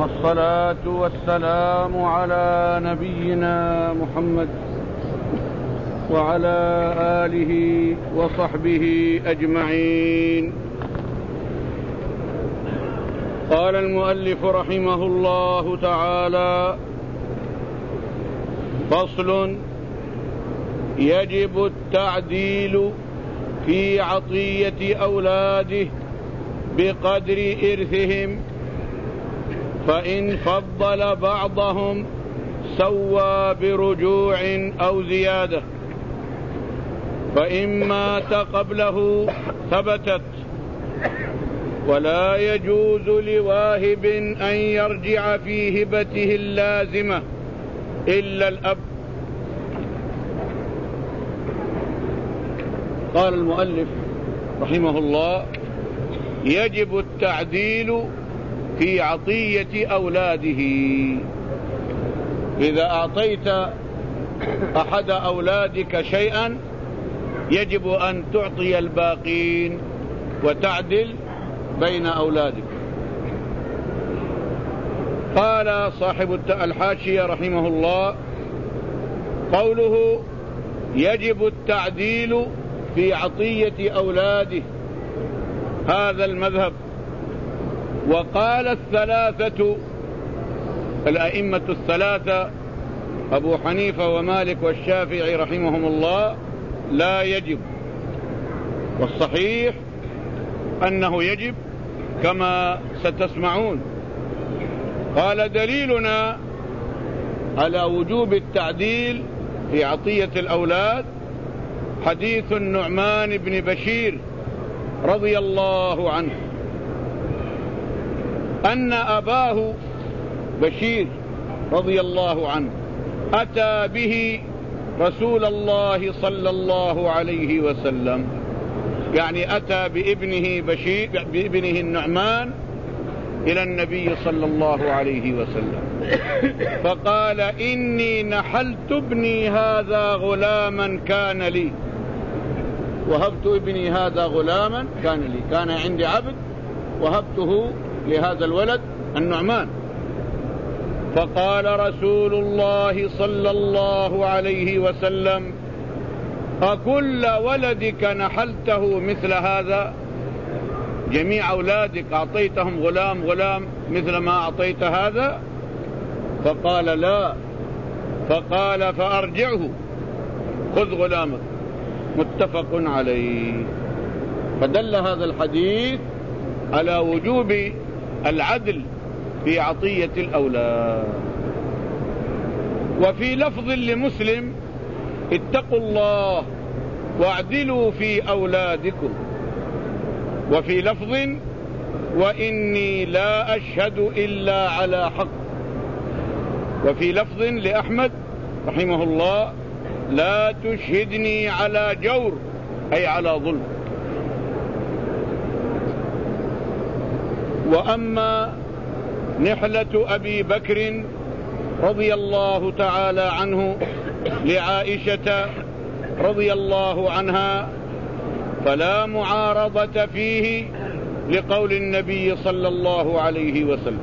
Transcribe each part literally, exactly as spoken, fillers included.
والصلاة والسلام على نبينا محمد وعلى آله وصحبه أجمعين. قال المؤلف رحمه الله تعالى: فصل: يجب التعديل في عطية أولاده بقدر إرثهم، فإن فضل بعضهم سوى برجوع أو زيادة، فإن مات قبله ثبتت، ولا يجوز لواهب أن يرجع في هبته اللازمة إلا الأب. قال المؤلف رحمه الله: يجب التعديل في عطية أولاده. إذا أعطيت أحد أولادك شيئا يجب أن تعطي الباقين وتعدل بين أولادك. قال صاحب الحاشية رحمه الله: قوله يجب التعديل في عطية أولاده هذا المذهب. وقال الثلاثة الأئمة الثلاثة أبو حنيفة ومالك والشافعي رحمهم الله لا يجب، والصحيح أنه يجب كما ستسمعون. قال: دليلنا على وجوب التعديل في عطية الأولاد حديث النعمان بن بشير رضي الله عنه أن أباه بشير رضي الله عنه أتى به رسول الله صلى الله عليه وسلم، يعني أتى بابنه بشير بابنه النعمان إلى النبي صلى الله عليه وسلم، فقال: إني نحلت ابني هذا غلاما كان لي، وهبت ابني هذا غلاما كان لي، كان عندي عبد وهبته لهذا الولد النعمان. فقال رسول الله صلى الله عليه وسلم: أكل ولدك نحلته مثل هذا؟ جميع أولادك أعطيتهم غلام غلام مثل ما أعطيت هذا؟ فقال: لا. فقال: فأرجعه، خذ غلامك. متفق عليه. فدل هذا الحديث على وجوب العدل في عطية الأولاد. وفي لفظ لمسلم: اتقوا الله واعدلوا في أولادكم. وفي لفظ: وإني لا أشهد إلا على حق. وفي لفظ لأحمد رحمه الله: لا تشهدني على جور، أي على ظلم. وأما نحلة أبي بكر رضي الله تعالى عنه لعائشة رضي الله عنها فلا معارضة فيه لقول النبي صلى الله عليه وسلم،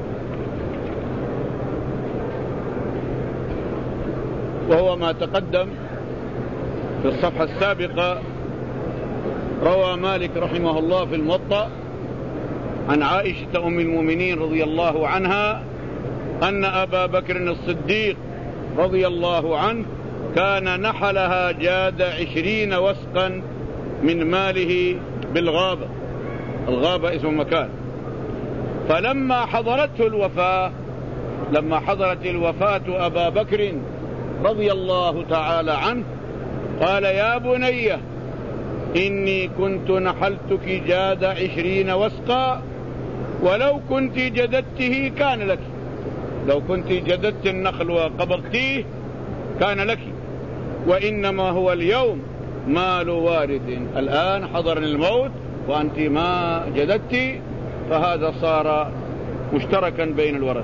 وهو ما تقدم في الصفحة السابقة. روى مالك رحمه الله في الموطأ عن عائشة أم المؤمنين رضي الله عنها أن أبا بكر الصديق رضي الله عنه كان نحلها جاد عشرين وسقا من ماله بالغابة. الغابة اسم مكان. فلما حضرته الوفاة لما حضرت الوفاة أبا بكر رضي الله تعالى عنه قال: يا بني إني كنت نحلتك جاد عشرين وسقا، ولو كنت جددته كان لك، لو كنت جددت النخل وقبضتيه كان لك، وإنما هو اليوم مال وارث. الآن حضرني الموت وأنت ما جددت، فهذا صار مشتركا بين الورثة،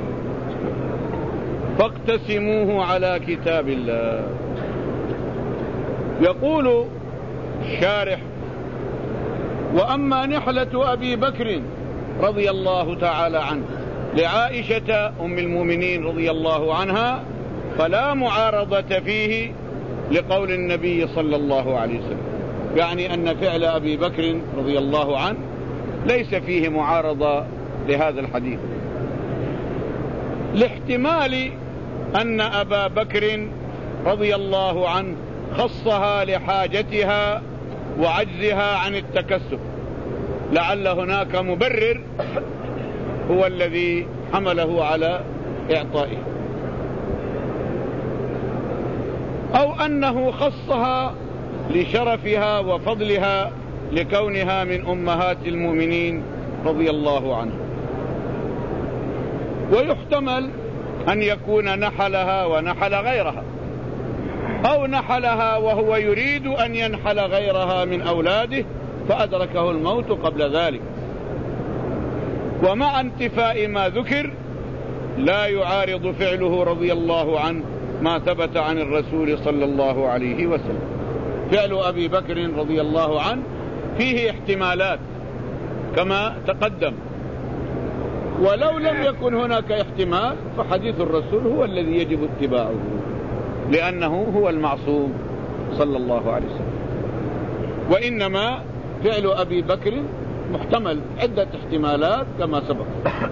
فاقتسموه على كتاب الله. يقول الشارح: وأما نحلة أبي بكر رضي الله تعالى عنه لعائشة أم المؤمنين رضي الله عنها، فلا معارضة فيه لقول النبي صلى الله عليه وسلم، يعني أن فعل أبي بكر رضي الله عنه ليس فيه معارضة لهذا الحديث، لاحتمال أن أبا بكر رضي الله عنه خصها لحاجتها وعجزها عن التكسب، لعل هناك مبرر هو الذي حمله على إعطائه، أو أنه خصها لشرفها وفضلها لكونها من أمهات المؤمنين رضي الله عنها. ويحتمل أن يكون نحلها ونحل غيرها، أو نحلها وهو يريد أن ينحل غيرها من أولاده فأدركه الموت قبل ذلك. ومع انتفاء ما ذكر لا يعارض فعله رضي الله عنه ما ثبت عن الرسول صلى الله عليه وسلم. فعل أبي بكر رضي الله عنه فيه احتمالات كما تقدم، ولو لم يكن هناك احتمال فحديث الرسول هو الذي يجب اتباعه، لأنه هو المعصوم صلى الله عليه وسلم. وإنما فعل أبي بكر محتمل عدة احتمالات كما سبق.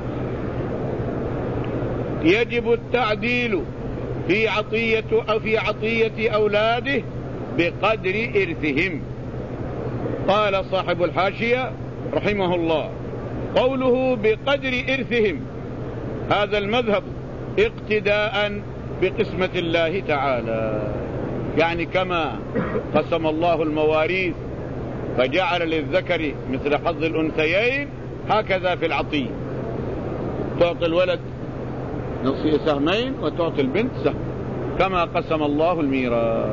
يجب التعديل في عطية أو في عطية أولاده بقدر إرثهم. قال صاحب الحاشية رحمه الله: قوله بقدر إرثهم هذا المذهب اقتداء بقسمة الله تعالى، يعني كما قسم الله المواريث فجعل للذكر مثل حظ الأنثيين، هكذا في العطية تعطي الولد نصف سهمين وتعطي البنت سهم كما قسم الله الميراث.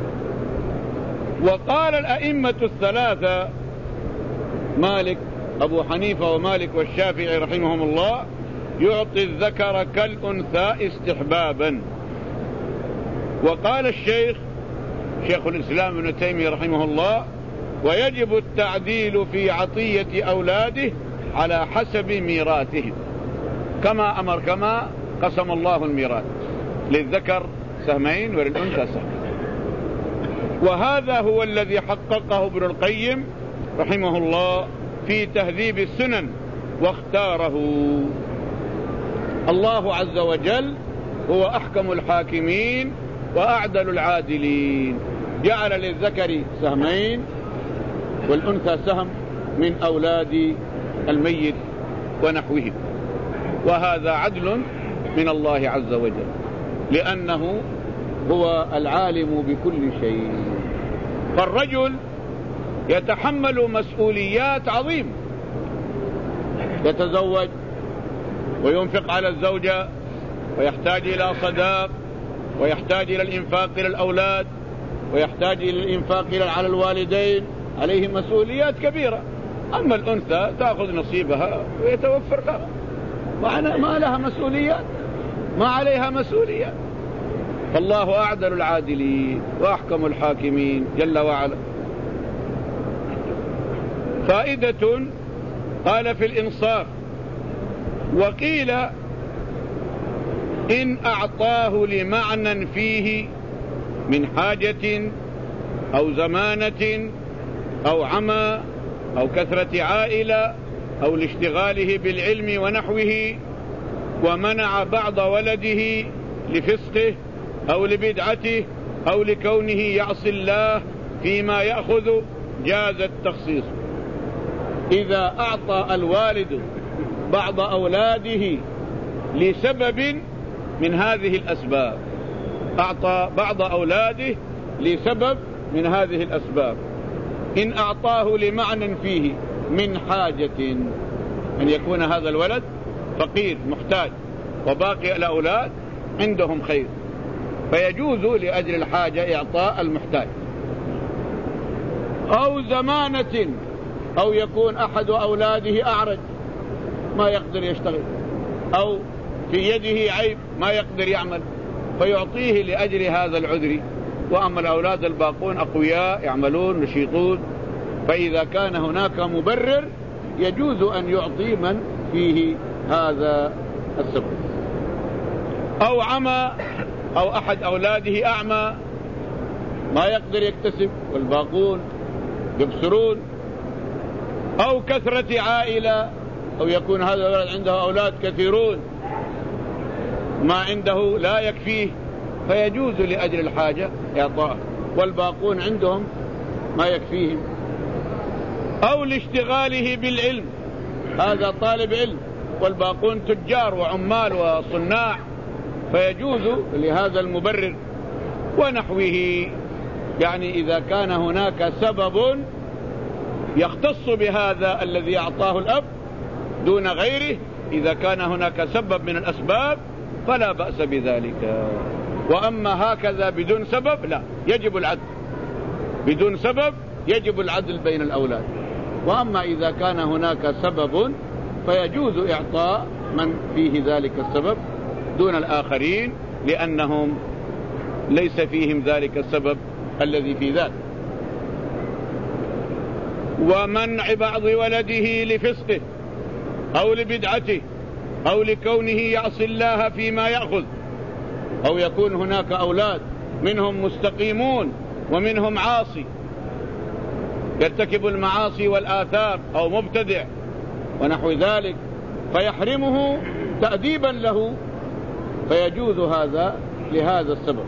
وقال الأئمة الثلاثة مالك أبو حنيفة ومالك والشافعي رحمهم الله: يعطي الذكر كالأنثى استحبابا. وقال الشيخ شيخ الإسلام ابن تيمية رحمه الله: ويجب التعديل في عطية أولاده على حسب ميراثهم، كما أمر كما قسم الله الميراث للذكر سهمين وللأنثى سهم. وهذا هو الذي حققه ابن القيم رحمه الله في تهذيب السنن واختاره. الله عز وجل هو أحكم الحاكمين وأعدل العادلين، جعل للذكر سهمين والأنثى سهم من أولاد الميت ونحوهم، وهذا عدل من الله عز وجل، لأنه هو العالم بكل شيء. فالرجل يتحمل مسؤوليات عظيمة، يتزوج وينفق على الزوجة ويحتاج إلى صداق ويحتاج إلى الإنفاق إلى الأولاد ويحتاج إلى الإنفاق على الوالدين، عليه مسؤوليات كبيرة. أما الأنثى تأخذ نصيبها ويتوفر لها، ما لها مسؤوليات، ما عليها مسؤوليات. فالله أعدل العادلين وأحكم الحاكمين جل وعلا. فائدة قال في الإنصاف: وقيل إن أعطاه لمعنى فيه من حاجة أو زمانة أو عمى أو كثرة عائلة أو لاشتغاله بالعلم ونحوه، ومنع بعض ولده لفسقه أو لبدعته أو لكونه يعصي الله فيما يأخذ، جاز التخصيص. إذا أعطى الوالد بعض أولاده لسبب من هذه الأسباب، أعطى بعض أولاده لسبب من هذه الأسباب، إن أعطاه لمعنى فيه من حاجة، أن يكون هذا الولد فقير محتاج وباقي الأولاد عندهم خير، فيجوز لأجل الحاجة إعطاء المحتاج، أو زمانة، أو يكون أحد أولاده أعرج ما يقدر يشتغل، أو في يده عيب ما يقدر يعمل، فيعطيه لأجل هذا العذر. وأما الأولاد الباقون أقوياء يعملون نشيطون، فإذا كان هناك مبرر يجوز أن يعطي من فيه هذا السبب. أو عمى، أو أحد أولاده أعمى ما يقدر يكتسب والباقون يبصرون، أو كثرة عائلة، أو يكون هذا الولد عنده أولاد كثيرون ما عنده لا يكفيه فيجوز لأجل الحاجة إعطاءه، والباقون عندهم ما يكفيهم. أو لاشتغاله بالعلم، هذا طالب علم والباقون تجار وعمال وصناع، فيجوز لهذا المبرر. ونحوه، يعني إذا كان هناك سبب يختص بهذا الذي أعطاه الأب دون غيره، إذا كان هناك سبب من الأسباب فلا بأس بذلك. وأما هكذا بدون سبب لا، يجب العدل. بدون سبب يجب العدل بين الأولاد. وأما إذا كان هناك سبب فيجوز إعطاء من فيه ذلك السبب دون الآخرين، لأنهم ليس فيهم ذلك السبب الذي في ذلك. ومنع بعض ولده لفسقه أو لبدعته أو لكونه يعصي الله فيما يأخذ، أو يكون هناك أولاد منهم مستقيمون ومنهم عاصي يرتكب المعاصي والآثام أو مبتدع ونحو ذلك، فيحرمه تأديبا له، فيجوز هذا لهذا السبب.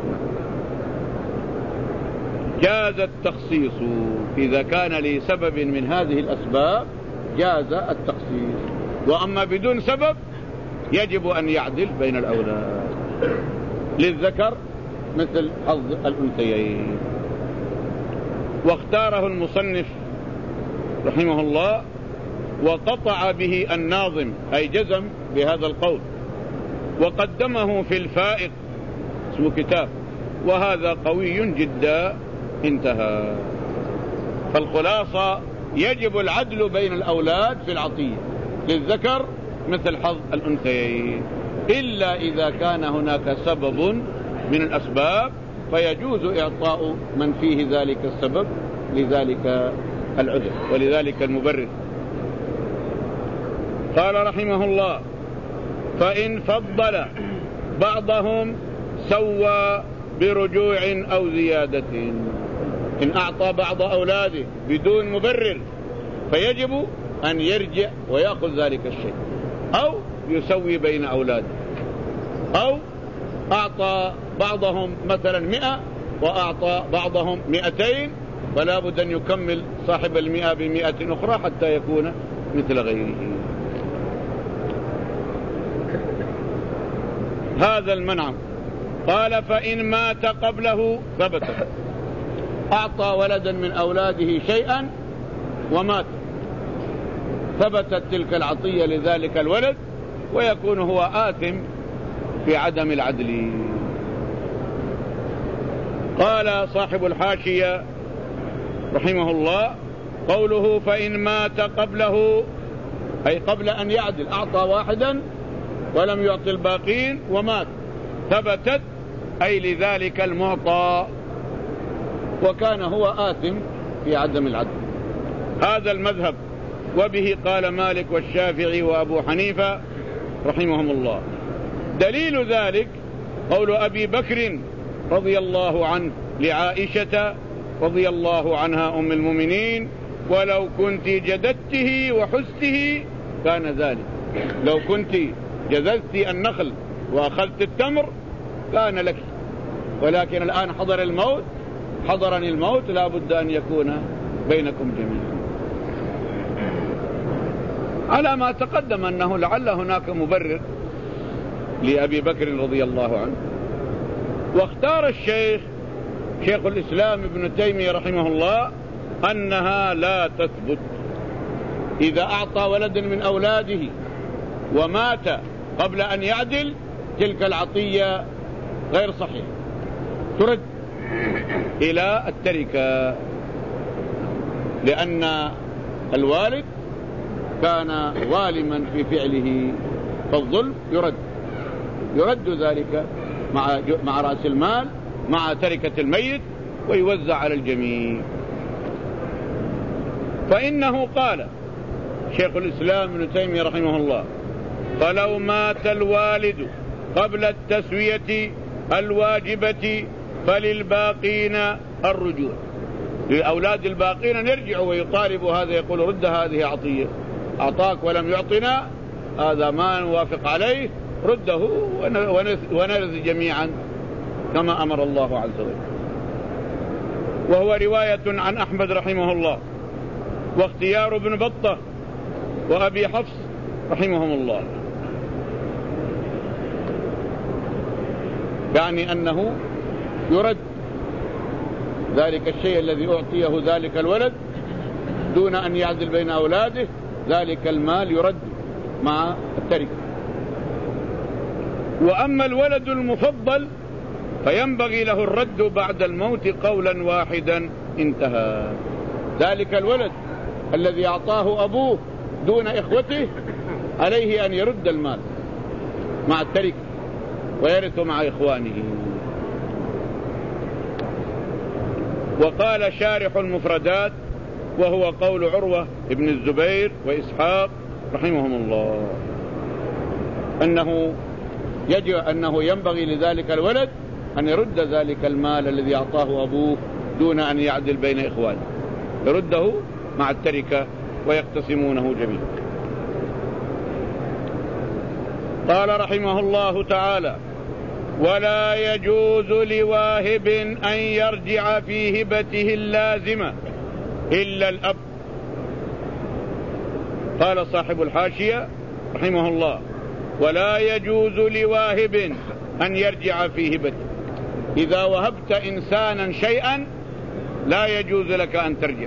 جاز التخصيص إذا كان لسبب من هذه الأسباب، جاز التخصيص. وأما بدون سبب يجب أن يعدل بين الأولاد، للذكر مثل حظ الأنثيين. واختاره المصنف رحمه الله وقطع به الناظم، أي جزم بهذا القول، وقدمه في الفائق، اسمه كتاب، وهذا قوي جدا. انتهى. فالخلاصة يجب العدل بين الأولاد في العطية، للذكر مثل حظ الأنثيين، إلا إذا كان هناك سبب من الأسباب فيجوز إعطاء من فيه ذلك السبب لذلك العذر ولذلك المبرر. قال رحمه الله: فإن فضل بعضهم سوى برجوع أو زيادة. إن أعطى بعض أولاده بدون مبرر فيجب أن يرجع ويأخذ ذلك الشيء، أو يسوي بين أولاده، أو أعطى بعضهم مثلا مئة وأعطى بعضهم مئتين، فلا بد أن يكمل صاحب المئة بمئة أخرى حتى يكون مثل غيره. هذا المنع. قال: فإن مات قبله ثبت. أعطى ولدا من أولاده شيئا ومات، ثبتت تلك العطية لذلك الولد، ويكون هو آثم في عدم العدل. قال صاحب الحاشية رحمه الله: قوله فإن مات قبله، أي قبل أن يعدل، أعطى واحدا ولم يعطي الباقين ومات، ثبتت أي لذلك المعطى، وكان هو آثم في عدم العدل. هذا المذهب، وبه قال مالك والشافعي وأبو حنيفة رحمهم الله. دليل ذلك قول أبي بكر رضي الله عنه لعائشة رضي الله عنها أم المؤمنين: ولو كنت جددته وحزته كان ذلك. لو كنت جذذت النخل وأخذت التمر كان لك، ولكن الآن حضر الموت، حضرني الموت، لا بد أن يكون بينكم جميعا. على ما تقدم أنه لعل هناك مبرر لأبي بكر رضي الله عنه. واختار الشيخ شيخ الإسلام ابن تيمية رحمه الله أنها لا تثبت. إذا أعطى ولد من أولاده ومات قبل أن يعدل، تلك العطية غير صحيحة، ترد إلى التركة، لأن الوالد كان ظالما في فعله، فالظلم يرد يرد ذلك مع مع رأس المال مع تركة الميت، ويوزع على الجميع. فإنه قال شيخ الإسلام ابن تيمية رحمه الله: فلو مات الوالد قبل التسوية الواجبة فللباقين الرجوع. للأولاد الباقين نرجع ويطالب هذا يقول رد هذه عطية، أعطاك ولم يعطنا، هذا ما نوافق عليه، رده ونرث جميعا كما أمر الله عز وجل. وهو رواية عن أحمد رحمه الله واختيار ابن بطة وأبي حفص رحمهم الله، يعني أنه يرد ذلك الشيء الذي أعطيه ذلك الولد دون أن يعدل بين أولاده، ذلك المال يرد مع التركة. وأما الولد المفضل فينبغي له الرد بعد الموت قولا واحدا انتهى. ذلك الولد الذي أعطاه أبوه دون إخوته عليه أن يرد المال مع التركة ويرث مع إخوانه. وقال شارح المفردات وهو قول عروة ابن الزبير وإسحاق رحمهم الله أنه يجب أنه ينبغي لذلك الولد أن يرد ذلك المال الذي أعطاه أبوه دون أن يعدل بين إخوانه، يرده مع التركة ويقتسمونه جميعا. قال رحمه الله تعالى: ولا يجوز لواهب أن يرجع في هبته اللازمة إلا الأب. قال صاحب الحاشية رحمه الله: ولا يجوز لواهب أن يرجع في هبته. إذا وهبت إنسانا شيئا لا يجوز لك أن ترجع،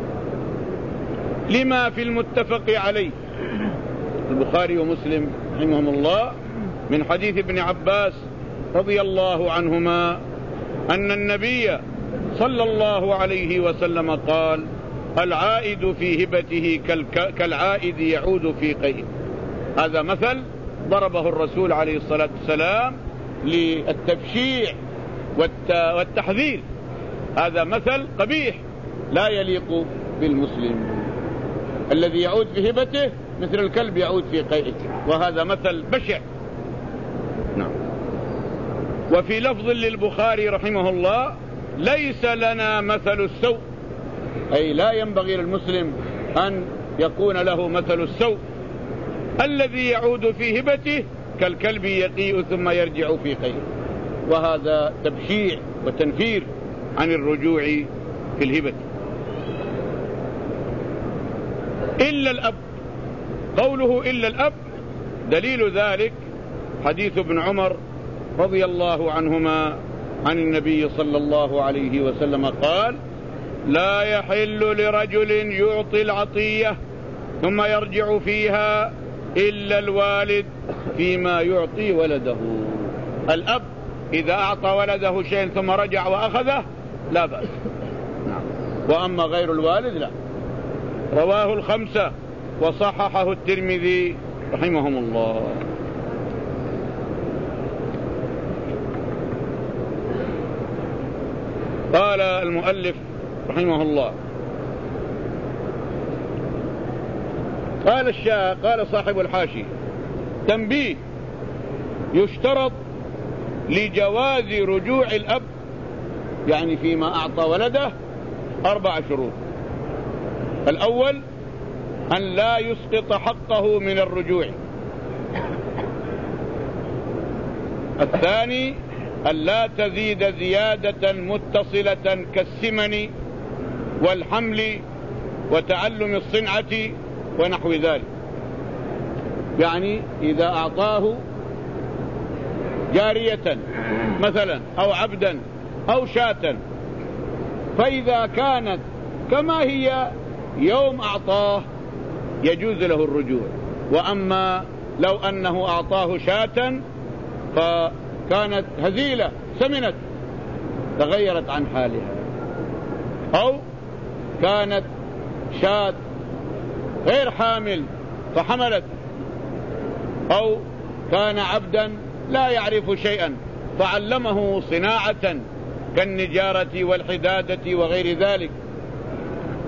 لما في المتفق عليه البخاري ومسلم رحمهم الله من حديث ابن عباس رضي الله عنهما أن النبي صلى الله عليه وسلم قال: العائد في هبته كالعائد يعود في قيئه. هذا مثل ضربه الرسول عليه الصلاة والسلام للتبشيع والتحذير. هذا مثل قبيح لا يليق بالمسلم. الذي يعود في هبته مثل الكلب يعود في قيئه، وهذا مثل بشع. نعم. وفي لفظ للبخاري رحمه الله: ليس لنا مثل السوء، أي لا ينبغي للمسلم أن يكون له مثل السوء. الذي يعود في هبته كالكلب يقيء ثم يرجع في قيئه، وهذا تبشيع وتنفير عن الرجوع في الهبة. إلا الأب، قوله إلا الأب دليل ذلك حديث ابن عمر رضي الله عنهما عن النبي صلى الله عليه وسلم قال: لا يحل لرجل يعطي العطية ثم يرجع فيها إلا الوالد فيما يعطي ولده. الأب إذا أعطى ولده شيء ثم رجع وأخذه لا بأس، نعم. وأما غير الوالد لا. رواه الخمسة وصححه الترمذي رحمهم الله. قال المؤلف رحمه الله: قال الشاء قال صاحب الحاشي: تنبيه، يشترط لجواز رجوع الأب يعني فيما أعطى ولده أربع شروط. الأول أن لا يسقط حقه من الرجوع. الثاني أن لا تزيد زيادة متصلة كالسمن والحمل وتعلم الصنعة ونحو ذلك. يعني إذا أعطاه جارية مثلا أو عبدا أو شاة، فإذا كانت كما هي يوم أعطاه يجوز له الرجوع. وأما لو أنه أعطاه شاة فكانت هزيلة سمنت تغيرت عن حالها، أو كانت شاة غير حامل فحملت، أو كان عبدا لا يعرف شيئا فعلمه صناعة كالنجارة والحدادة وغير ذلك،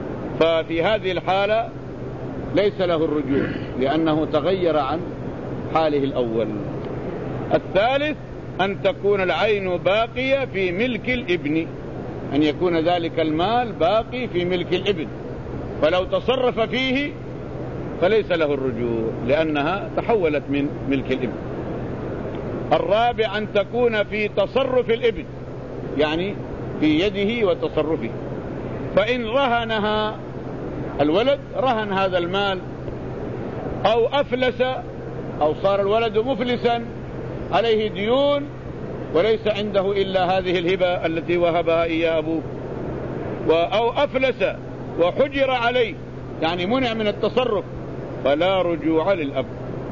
ففي هذه الحالة ليس له الرجوع لأنه تغير عن حاله الأول. الثالث أن تكون العين باقية في ملك الابن، أن يكون ذلك المال باقي في ملك الابن، فلو تصرف فيه فليس له الرجوع لأنها تحولت من ملك الابن. الرابع أن تكون في تصرف الابن، يعني في يده وتصرفه، فإن رهنها الولد رهن هذا المال أو أفلس أو صار الولد مفلسا عليه ديون وليس عنده إلا هذه الهبة التي وهبها إياه أبوه، أو أفلس وحجر عليه يعني منع من التصرف، فلا رجوع للأب.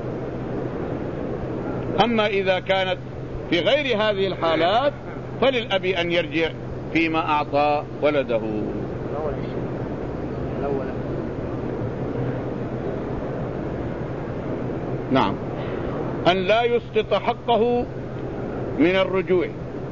أما إذا كانت في غير هذه الحالات فللأب أن يرجع فيما أعطى ولده. نعم، أن لا يسقط حقه من الرجوع.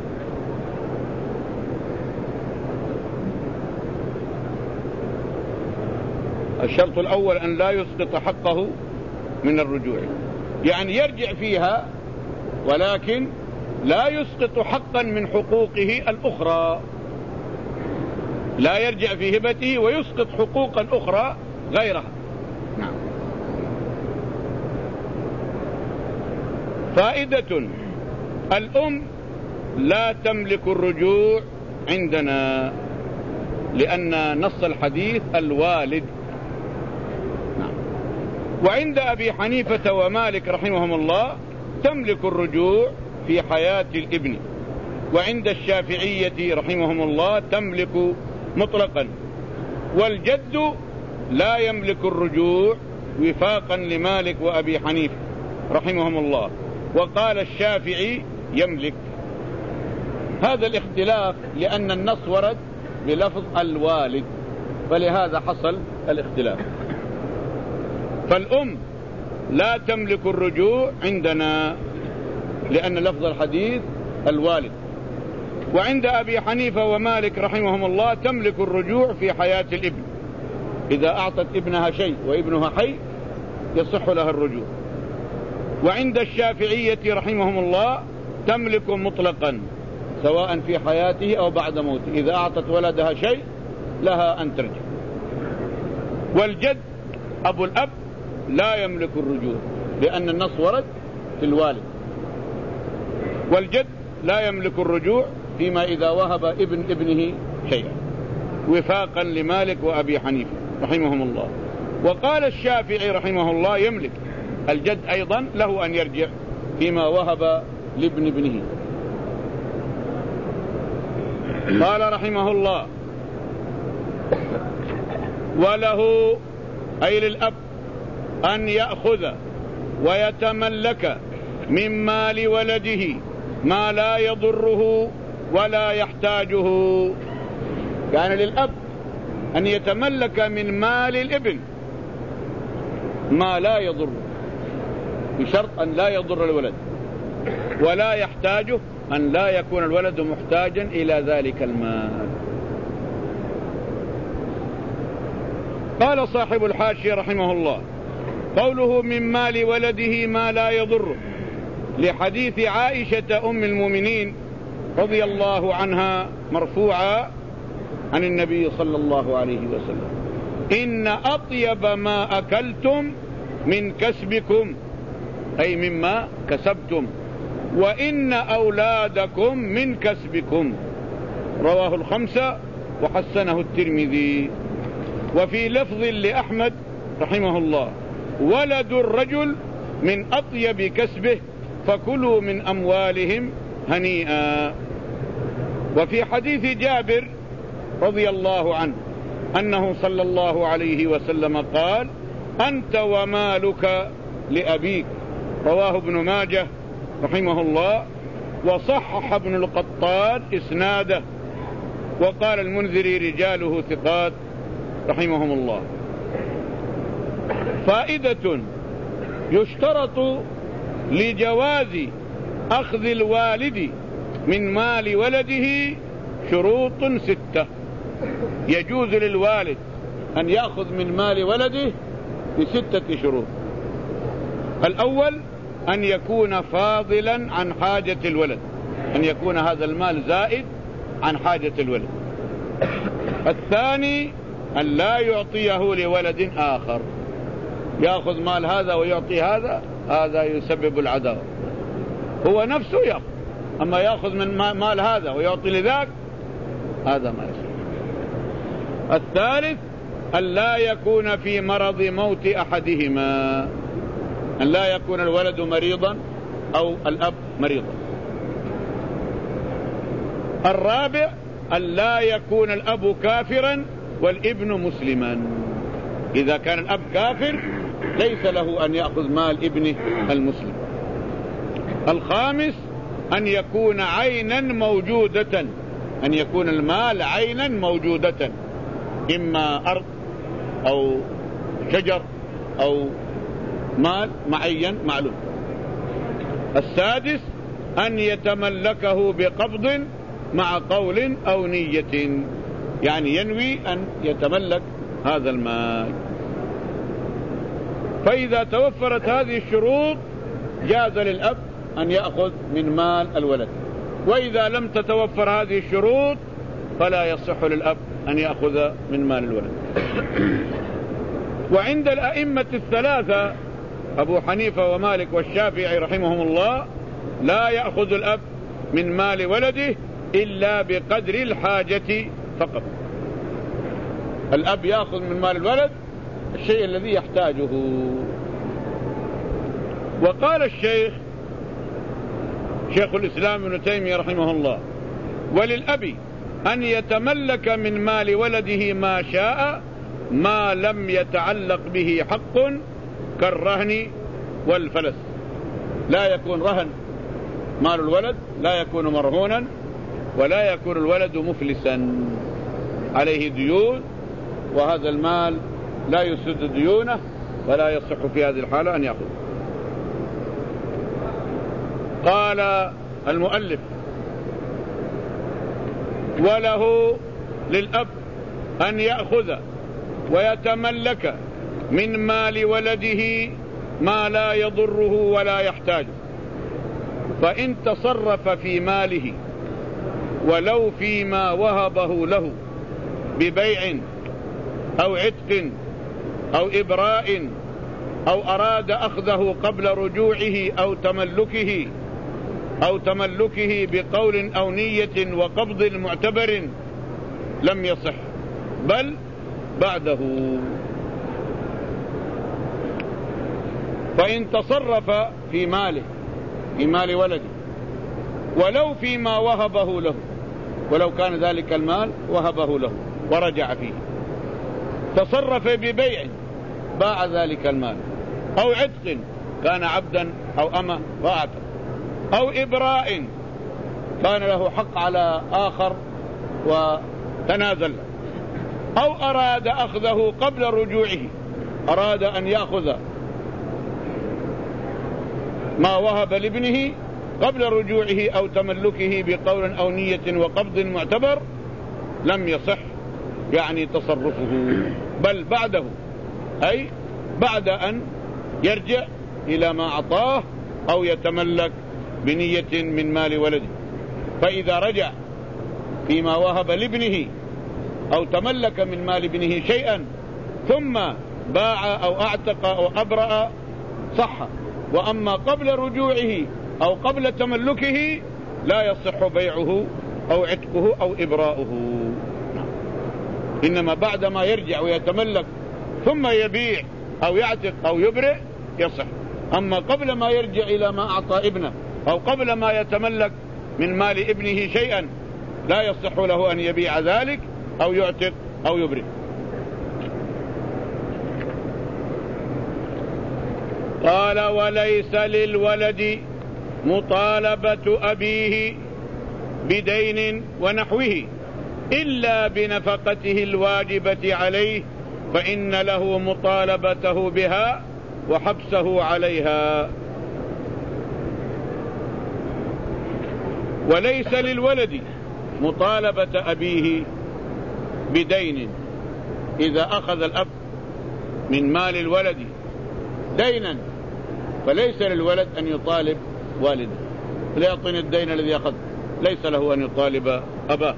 الشرط الأول أن لا يسقط حقه من الرجوع، يعني يرجع فيها ولكن لا يسقط حقا من حقوقه الأخرى، لا يرجع في هبته ويسقط حقوقا أخرى غيرها. نعم. فائدة: الأم لا تملك الرجوع عندنا لأن نص الحديث الوالد. نعم. وعند أبي حنيفة ومالك رحمهم الله تملك الرجوع في حياة الابن، وعند الشافعية رحمهم الله تملك مطلقا، والجد لا يملك الرجوع وفاقا لمالك وأبي حنيفة رحمهم الله، وقال الشافعي يملك. هذا الاختلاف لأن النص ورد بلفظ الوالد، فلهذا حصل الاختلاف. فالأم لا تملك الرجوع عندنا لأن لفظ الحديث الوالد، وعند أبي حنيفة ومالك رحمهم الله تملك الرجوع في حياة الابن، إذا أعطت ابنها شيء وابنها حي يصح لها الرجوع. وعند الشافعية رحمهم الله تملك مطلقا سواء في حياته أو بعد موته، إذا أعطت ولدها شيء لها أن ترجع. والجد أبو الأب لا يملك الرجوع لأن النص ورد في الوالد، والجد لا يملك الرجوع فيما إذا وهب ابن ابنه شيئا وفاقا لمالك وأبي حنيفة رحمهم الله. وقال الشافعي رحمه الله يملك، الجد أيضا له أن يرجع فيما وهب لابن ابنه. قال رحمه الله: وله أي للأب أن يأخذ ويتملك من مال ولده ما لا يضره ولا يحتاجه، يعني للأب أن يتملك من مال الابن ما لا يضره بشرط أن لا يضر الولد، ولا يحتاجه أن لا يكون الولد محتاجا إلى ذلك المال. قال صاحب الحاشية رحمه الله: قوله من مال ولده ما لا يضره لحديث عائشة أم المؤمنين رضي الله عنها مرفوعا عن النبي صلى الله عليه وسلم: إن أطيب ما أكلتم من كسبكم، أي مما كسبتم، وإن أولادكم من كسبكم. رواه الخمسة وحسنه الترمذي. وفي لفظ لأحمد رحمه الله: ولد الرجل من أطيب كسبه فكلوا من أموالهم هنيئا. وفي حديث جابر رضي الله عنه أنه صلى الله عليه وسلم قال: أنت ومالك لأبيك. رواه ابن ماجه رحمه الله، وصحح ابن القطان إسناده، وقال المنذري رجاله ثقات رحمهم الله. فائدة: يشترط لجواز أخذ الوالد من مال ولده شروط ستة. يجوز للوالد أن يأخذ من مال ولده بستة شروط. الأول أن يكون فاضلا عن حاجة الولد، أن يكون هذا المال زائد عن حاجة الولد. الثاني أن لا يعطيه لولد آخر، يأخذ مال هذا ويعطي هذا، هذا يسبب العداوة. هو نفسه يأخذ، أما يأخذ من مال هذا ويعطي لذاك، هذا ما يصير. الثالث أن لا يكون في مرض موت أحدهما، أن لا يكون الولد مريضا أو الأب مريضا. الرابع أن لا يكون الأب كافرا والابن مسلما، إذا كان الأب كافر ليس له أن يأخذ مال ابنه المسلم. الخامس أن يكون عينا موجودة، أن يكون المال عينا موجودة، إما أرض أو شجر أو مال معين معلوم. السادس أن يتملكه بقبض مع قول أو نية، يعني ينوي أن يتملك هذا المال. فإذا توفرت هذه الشروط جاز للأب أن يأخذ من مال الولد، وإذا لم تتوفر هذه الشروط فلا يصح للأب أن يأخذ من مال الولد. وعند الأئمة الثلاثة أبو حنيفة ومالك والشافعي رحمهم الله لا يأخذ الأب من مال ولده إلا بقدر الحاجة فقط. الأب يأخذ من مال الولد الشيء الذي يحتاجه. وقال الشيخ شيخ الإسلام ابن تيمية رحمه الله: وللأب أن يتملك من مال ولده ما شاء ما لم يتعلق به حق كالرهن والفلس. لا يكون رهن مال الولد، لا يكون مرهونا، ولا يكون الولد مفلسا عليه ديون، وهذا المال لا يسد ديونه، فلا يصح في هذه الحالة أن يأخذ. قال المؤلف: وله للأب أن يأخذ ويتملك من مال ولده ما لا يضره ولا يحتاجه، فإن تصرف في ماله ولو فيما وهبه له ببيع أو عتق أو إبراء أو أراد أخذه قبل رجوعه أو تملكه أو تملكه بقول أو نية وقبض معتبر لم يصح، بل بعده. فإن تصرف في ماله، في مال ولده، ولو فيما وهبه له، ولو كان ذلك المال وهبه له ورجع فيه، تصرف ببيع باع ذلك المال، أو عتق كان عبدا أو أمة فأعتق، أو إبراء كان له حق على آخر وتنازل، أو أراد أخذه قبل رجوعه، أراد أن يأخذ ما وهب لابنه قبل رجوعه أو تملكه بقول أو نية وقبض معتبر لم يصح يعني تصرفه، بل بعده، أي بعد أن يرجع إلى ما أعطاه أو يتملك بنية من مال ولده. فإذا رجع فيما وهب لابنه أو تملك من مال ابنه شيئا ثم باع أو أعتق أو أبرأ صح، وأما قبل رجوعه أو قبل تملكه لا يصح بيعه أو عتقه أو إبراؤه، إنما بعدما يرجع ويتملك ثم يبيع أو يعتق أو يبرئ يصح. أما قبل ما يرجع إلى ما أعطى ابنه أو قبل ما يتملك من مال ابنه شيئا لا يصح له أن يبيع ذلك أو يعتق أو يبرئ. قال: وليس للولد مطالبة أبيه بدين ونحوه إلا بنفقته الواجبة عليه، فإن له مطالبته بها وحبسه عليها. وليس للولد مطالبة أبيه بدين، إذا أخذ الأب من مال الولد دينا فليس للولد أن يطالب والده ليعطني الدين الذي أخذ، ليس له أن يطالب أباه.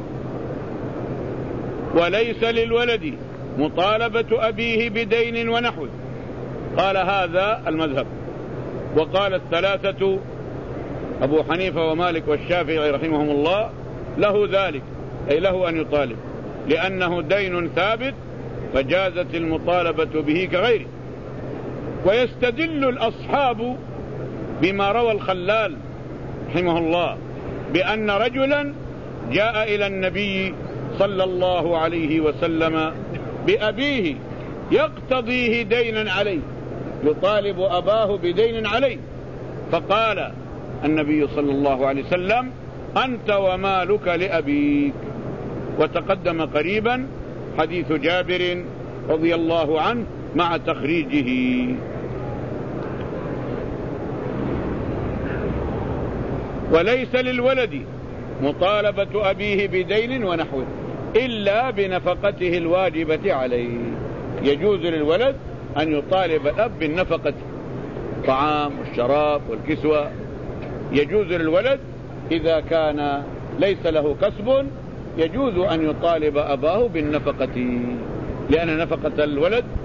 وليس للولد مطالبة أبيه بدين ونحوه، قال هذا المذهب. وقال الثلاثة أبو حنيفة ومالك والشافعي رحمهم الله له ذلك، أي له أن يطالب لأنه دين ثابت فجازت المطالبة به كغيره. ويستدل الأصحاب بما روى الخلال رحمه الله بأن رجلا جاء إلى النبي صلى الله عليه وسلم بأبيه يقتضيه دينا عليه، يطالب أباه بدين عليه، فقال النبي صلى الله عليه وسلم أنت ومالك لأبيك. وتقدم قريبا حديث جابر رضي الله عنه مع تخريجه. وليس للولد مطالبة أبيه بدين ونحوه إلا بنفقته الواجبة عليه. يجوز للولد أن يطالب الأب بالنفقة، الطعام والشراب والكسوة، يجوز للولد إذا كان ليس له كسب يجوز أن يطالب أباه بالنفقة، لأن نفقة الولد